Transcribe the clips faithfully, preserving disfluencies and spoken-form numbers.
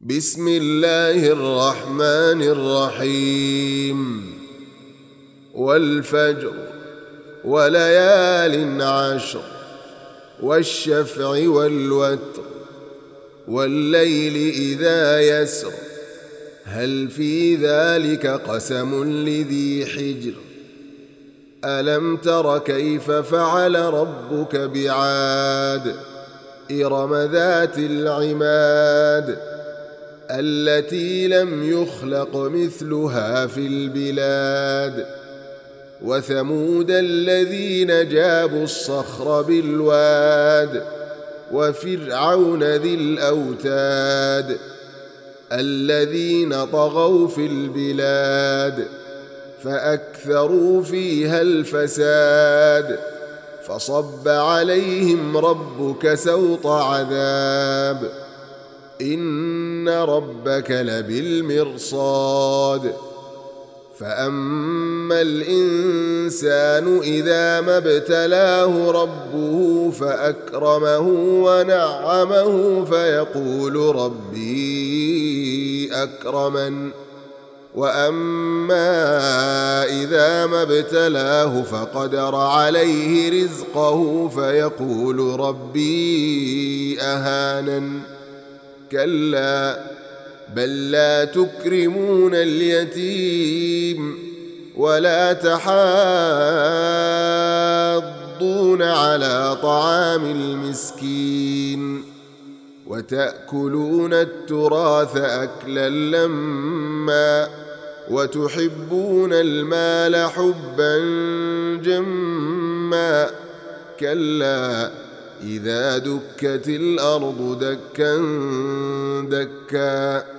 بسم الله الرحمن الرحيم والفجر وليال عشر والشفع والوتر والليل إذا يسر هل في ذلك قسم لذي حجر ألم تر كيف فعل ربك بعاد إرم ذات العماد التي لم يخلق مثلها في البلاد وثمود الذين جابوا الصخر بالواد وفرعون ذي الأوتاد الذين طغوا في البلاد فأكثروا فيها الفساد فصب عليهم ربك سوط عذاب إن ربك لبالمرصاد فأما الإنسان إذا ما ابتلاه ربه فأكرمه ونعمه فيقول ربي أكرمن وأما إذا ما ابتلاه فقدر عليه رزقه فيقول ربي أهانن كلا بل لا تكرمون اليتيم ولا تحاضون على طعام المسكين وتأكلون التراث أكلا لما وتحبون المال حبا جما كلا إذا دكت الأرض دكا دكا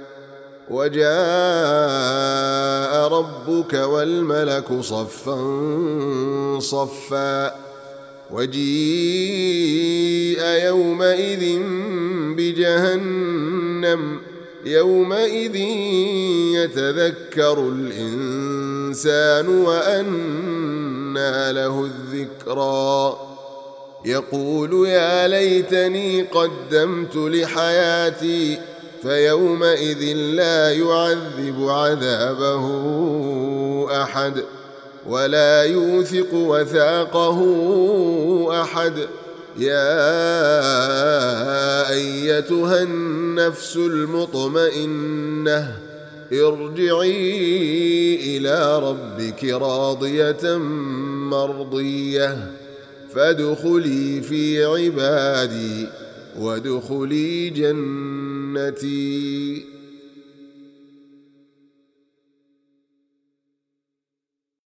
وجاء ربك والملك صفا صفا وجيء يومئذ بجهنم يومئذ يتذكر الإنسان وأنى له الذكرى يقول يا ليتني قدمت لحياتي فيومئذ لا يعذب عذابه أحد ولا يوثق وثاقه أحد يا أيتها النفس المطمئنة ارجعي إلى ربك راضية مرضية فادخلي في عبادي وادخلي جنتي.